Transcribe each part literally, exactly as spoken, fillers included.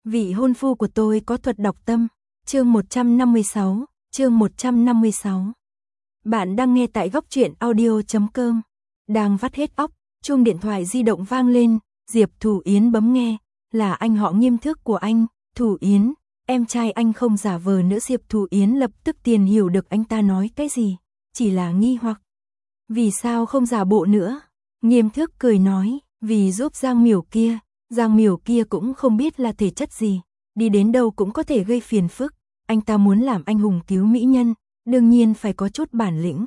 Vị hôn phu của tôi có thuật đọc tâm. Chương một trăm năm mươi sáu, chương một trăm năm mươi sáu. Bạn đang nghe tại góc truyện audio chấm com. Đang vắt hết óc, chuông điện thoại di động vang lên, Diệp Thủ Yến bấm nghe, là anh họ Nghiêm Thước của anh, Thủ Yến, em trai anh không giả vờ nữa. Diệp Thủ Yến lập tức tiền hiểu được anh ta nói cái gì, chỉ là nghi hoặc. Vì sao không giả bộ nữa? Nghiêm Thước cười nói, vì giúp Giang Miểu kia, Giang Miểu kia cũng không biết là thể chất gì, đi đến đâu cũng có thể gây phiền phức, anh ta muốn làm anh hùng cứu mỹ nhân, đương nhiên phải có chút bản lĩnh.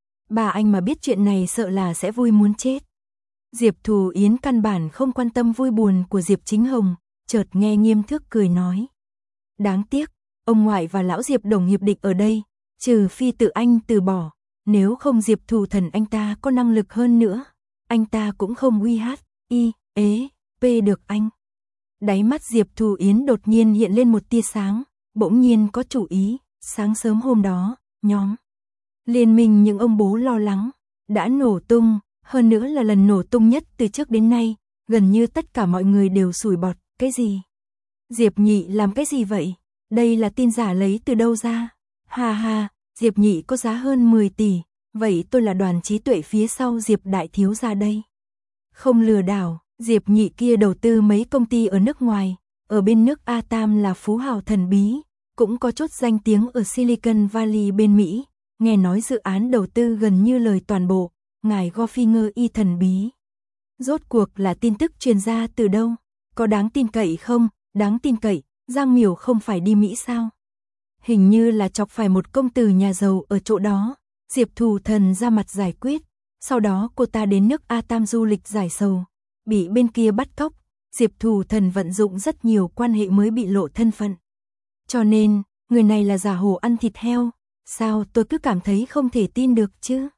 Bà anh mà biết chuyện này sợ là sẽ vui muốn chết. Diệp Thủ Yến căn bản không quan tâm vui buồn của Diệp Chính Hồng, chợt nghe Nghiêm Thước cười nói. Đáng tiếc, ông ngoại và lão Diệp đồng hiệp địch ở đây, trừ phi tự anh từ bỏ, nếu không Diệp Thủ Thần anh ta có năng lực hơn nữa, anh ta cũng không uy hát, y, ế, p được anh. Đáy mắt Diệp Thủ Yến đột nhiên hiện lên một tia sáng, bỗng nhiên có chủ ý. Sáng sớm hôm đó, nhóm liên minh những ông bố lo lắng đã nổ tung, hơn nữa là lần nổ tung nhất từ trước đến nay, gần như tất cả mọi người đều sủi bọt. Cái gì? Diệp Nhị làm cái gì vậy? Đây là tin giả lấy từ đâu ra? Ha ha, Diệp Nhị có giá hơn mười tỷ, vậy tôi là đoàn trí tuệ phía sau Diệp đại thiếu gia đây. Không lừa đảo, Diệp Nhị kia đầu tư mấy công ty ở nước ngoài, ở bên nước A Tam là phú hào thần bí, cũng có chút danh tiếng ở Silicon Valley bên Mỹ, nghe nói dự án đầu tư gần như lời toàn bộ, ngài Gofinger y thần bí. Rốt cuộc là tin tức truyền ra từ đâu? Có đáng tin cậy không? Đáng tin cậy, Giang Miểu không phải đi Mỹ sao? Hình như là chọc phải một công tử nhà giàu ở chỗ đó, Diệp Thủ Thần ra mặt giải quyết, sau đó cô ta đến nước A Tam du lịch giải sầu, bị bên kia bắt cóc, Diệp Thủ Thần vận dụng rất nhiều quan hệ mới bị lộ thân phận. Cho nên, người này là giả hổ ăn thịt heo, sao tôi cứ cảm thấy không thể tin được chứ?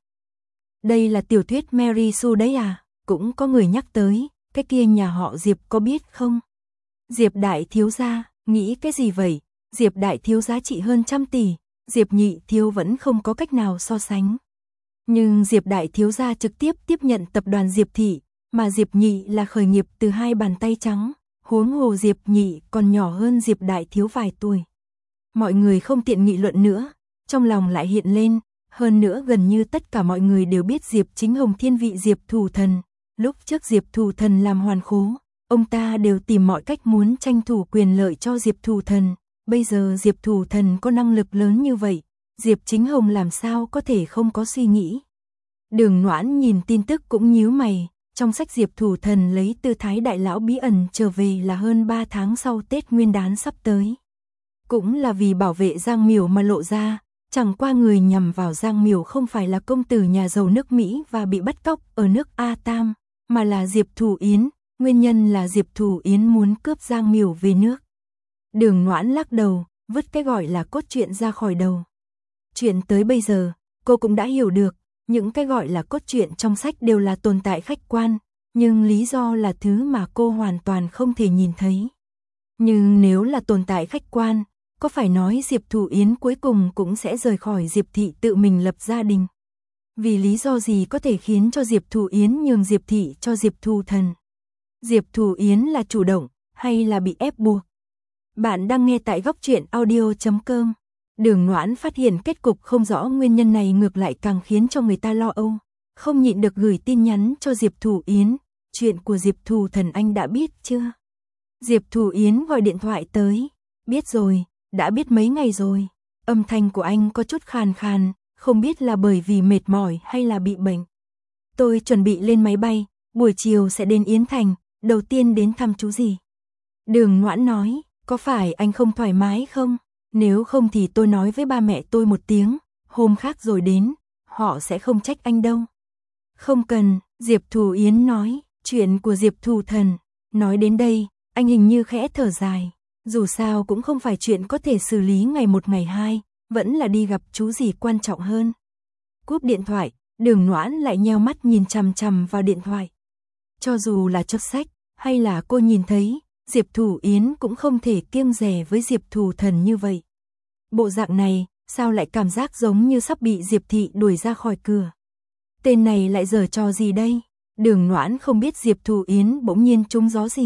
Đây là tiểu thuyết Mary Sue đấy à? Cũng có người nhắc tới, cái kia nhà họ Diệp có biết không? Diệp đại thiếu gia, nghĩ cái gì vậy? Diệp đại thiếu giá trị hơn trăm tỷ, Diệp Nhị thiếu vẫn không có cách nào so sánh. Nhưng Diệp đại thiếu gia trực tiếp tiếp nhận tập đoàn Diệp Thị, mà Diệp Nhị là khởi nghiệp từ hai bàn tay trắng, huống hồ Diệp Nhị còn nhỏ hơn Diệp đại thiếu vài tuổi. Mọi người không tiện nghị luận nữa, trong lòng lại hiện lên, hơn nữa gần như tất cả mọi người đều biết Diệp Chính Hồng thiên vị Diệp Thủ Thần, lúc trước Diệp Thủ Thần làm hoàn khố, ông ta đều tìm mọi cách muốn tranh thủ quyền lợi cho Diệp Thủ Thần, bây giờ Diệp Thủ Thần có năng lực lớn như vậy, Diệp Chính Hồng làm sao có thể không có suy nghĩ. Đường Noãn nhìn tin tức cũng nhíu mày, trong sách Diệp Thủ Thần lấy tư thái đại lão bí ẩn trở về là hơn ba tháng sau Tết Nguyên đán sắp tới. Cũng là vì bảo vệ Giang Miểu mà lộ ra, chẳng qua người nhằm vào Giang Miểu không phải là công tử nhà giàu nước Mỹ và bị bắt cóc ở nước A Tam, mà là Diệp Thủ Yến, nguyên nhân là Diệp Thủ Yến muốn cướp Giang Miểu về nước. Đường Noãn lắc đầu, vứt cái gọi là cốt truyện ra khỏi đầu. Chuyện tới bây giờ, cô cũng đã hiểu được, những cái gọi là cốt truyện trong sách đều là tồn tại khách quan, nhưng lý do là thứ mà cô hoàn toàn không thể nhìn thấy. Nhưng nếu là tồn tại khách quan, có phải nói Diệp Thủ Yến cuối cùng cũng sẽ rời khỏi Diệp Thị tự mình lập gia đình? Vì lý do gì có thể khiến cho Diệp Thủ Yến nhường Diệp Thị cho Diệp Thủ Thần? Diệp Thủ Yến là chủ động, hay là bị ép buộc? Bạn đang nghe tại góc truyện audio chấm com. Đường Noãn phát hiện kết cục không rõ nguyên nhân này ngược lại càng khiến cho người ta lo âu, không nhịn được gửi tin nhắn cho Diệp Thủ Yến, chuyện của Diệp Thủ Thần anh đã biết chưa? Diệp Thủ Yến gọi điện thoại tới, biết rồi, đã biết mấy ngày rồi, âm thanh của anh có chút khàn khàn, không biết là bởi vì mệt mỏi hay là bị bệnh. Tôi chuẩn bị lên máy bay, buổi chiều sẽ đến Yến Thành, đầu tiên đến thăm chú gì. Đường Noãn nói, có phải anh không thoải mái không? Nếu không thì tôi nói với ba mẹ tôi một tiếng, hôm khác rồi đến, họ sẽ không trách anh đâu. Không cần, Diệp Thủ Yến nói, chuyện của Diệp Thủ Thần. Nói đến đây, anh hình như khẽ thở dài, dù sao cũng không phải chuyện có thể xử lý ngày một ngày hai, vẫn là đi gặp chú gì quan trọng hơn. Cúp điện thoại, Đường Noãn lại nheo mắt nhìn chằm chằm vào điện thoại. Cho dù là chốt sách, hay là cô nhìn thấy, Diệp Thủ Yến cũng không thể kiêng dè với Diệp Thủ Thần như vậy. Bộ dạng này, sao lại cảm giác giống như sắp bị Diệp Thị đuổi ra khỏi cửa. Tên này lại giở trò gì đây? Đường Noãn không biết Diệp Thủ Yến bỗng nhiên trúng gió gì,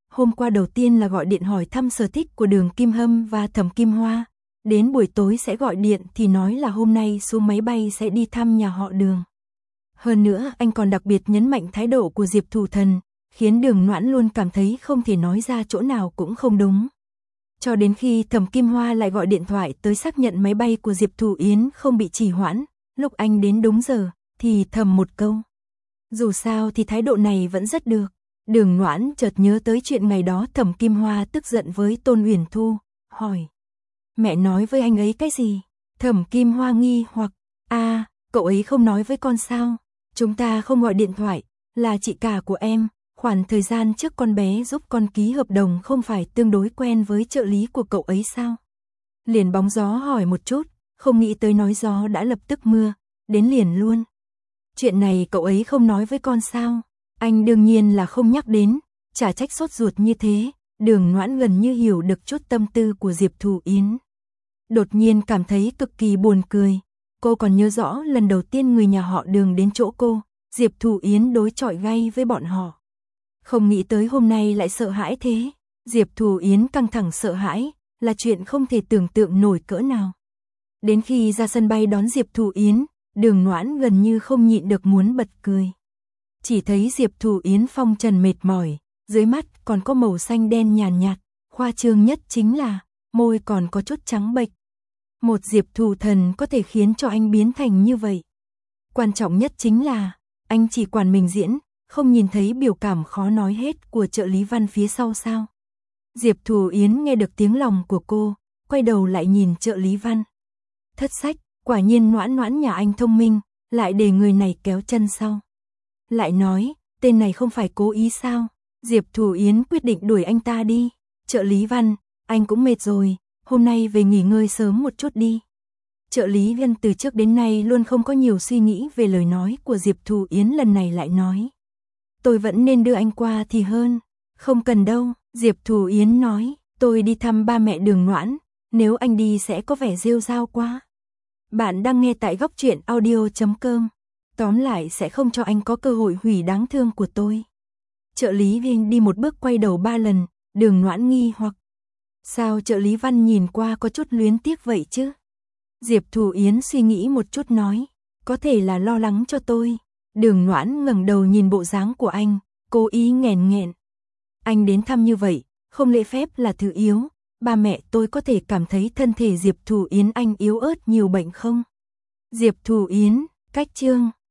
Hôm qua đầu tiên là gọi điện hỏi thăm sở thích của Đường Kim Hâm và Thẩm Kim Hoa. Đến buổi tối sẽ gọi điện thì nói là hôm nay xuống máy bay sẽ đi thăm nhà họ Đường. Hơn nữa anh còn đặc biệt nhấn mạnh thái độ của Diệp Thủ Thần, khiến Đường Noãn luôn cảm thấy không thể nói ra chỗ nào cũng không đúng. Cho đến khi Thẩm Kim Hoa lại gọi điện thoại tới xác nhận máy bay của Diệp Thủ Yến không bị trì hoãn, lúc anh đến đúng giờ, thì thầm một câu. Dù sao thì thái độ này vẫn rất được. Đường Noãn chợt nhớ tới chuyện ngày đó Thẩm Kim Hoa tức giận với Tôn Uyển Thu, hỏi. Mẹ nói với anh ấy cái gì? Thẩm Kim Hoa nghi hoặc, à, cậu ấy không nói với con sao? Chúng ta không gọi điện thoại, là chị cả của em, khoảng thời gian trước con bé giúp con ký hợp đồng không phải tương đối quen với trợ lý của cậu ấy sao? Liền bóng gió hỏi một chút, không nghĩ tới nói gió đã lập tức mưa, đến liền luôn. Chuyện này cậu ấy không nói với con sao? Anh đương nhiên là không nhắc đến, chả trách sốt ruột như thế. Đường Noãn gần như hiểu được chút tâm tư của Diệp Thủ Yến. Đột nhiên cảm thấy cực kỳ buồn cười. Cô còn nhớ rõ lần đầu tiên người nhà họ Đường đến chỗ cô, Diệp Thủ Yến đối chọi gay với bọn họ. Không nghĩ tới hôm nay lại sợ hãi thế. Diệp Thủ Yến căng thẳng sợ hãi, là chuyện không thể tưởng tượng nổi cỡ nào. Đến khi ra sân bay đón Diệp Thủ Yến, Đường Noãn gần như không nhịn được muốn bật cười. Chỉ thấy Diệp Thủ Yến phong trần mệt mỏi, dưới mắt còn có màu xanh đen nhàn nhạt, khoa trương nhất chính là môi còn có chút trắng bệch. Một Diệp Thủ Thần có thể khiến cho anh biến thành như vậy. Quan trọng nhất chính là anh chỉ quản mình diễn, không nhìn thấy biểu cảm khó nói hết của trợ lý Văn phía sau sao? Diệp Thủ Yến nghe được tiếng lòng của cô, quay đầu lại nhìn trợ lý Văn. Thất sách, quả nhiên Noãn Noãn nhà anh thông minh, lại để người này kéo chân sau. Lại nói, tên này không phải cố ý sao? Diệp Thủ Yến quyết định đuổi anh ta đi. Trợ lý Văn, anh cũng mệt rồi, hôm nay về nghỉ ngơi sớm một chút đi. Trợ lý Văn từ trước đến nay luôn không có nhiều suy nghĩ về lời nói của Diệp Thủ Yến, lần này lại nói. Tôi vẫn nên đưa anh qua thì hơn. Không cần đâu, Diệp Thủ Yến nói, tôi đi thăm ba mẹ Đường Noãn, nếu anh đi sẽ có vẻ rêu rao quá. Bạn đang nghe tại góc truyện audio chấm com. Tóm lại sẽ không cho anh có cơ hội hủy đáng thương của tôi. Trợ lý Viên đi một bước quay đầu ba lần, Đường Noãn nghi hoặc. Sao trợ lý Văn nhìn qua có chút luyến tiếc vậy chứ? Diệp Thủ Yến suy nghĩ một chút nói, có thể là lo lắng cho tôi. Đường Noãn ngẩng đầu nhìn bộ dáng của anh, cố ý nghẹn nghẹn. Anh đến thăm như vậy, không lễ phép là thứ yếu. Ba mẹ tôi có thể cảm thấy thân thể Diệp Thủ Yến anh yếu ớt nhiều bệnh không? Diệp Thủ Yến, cách chương.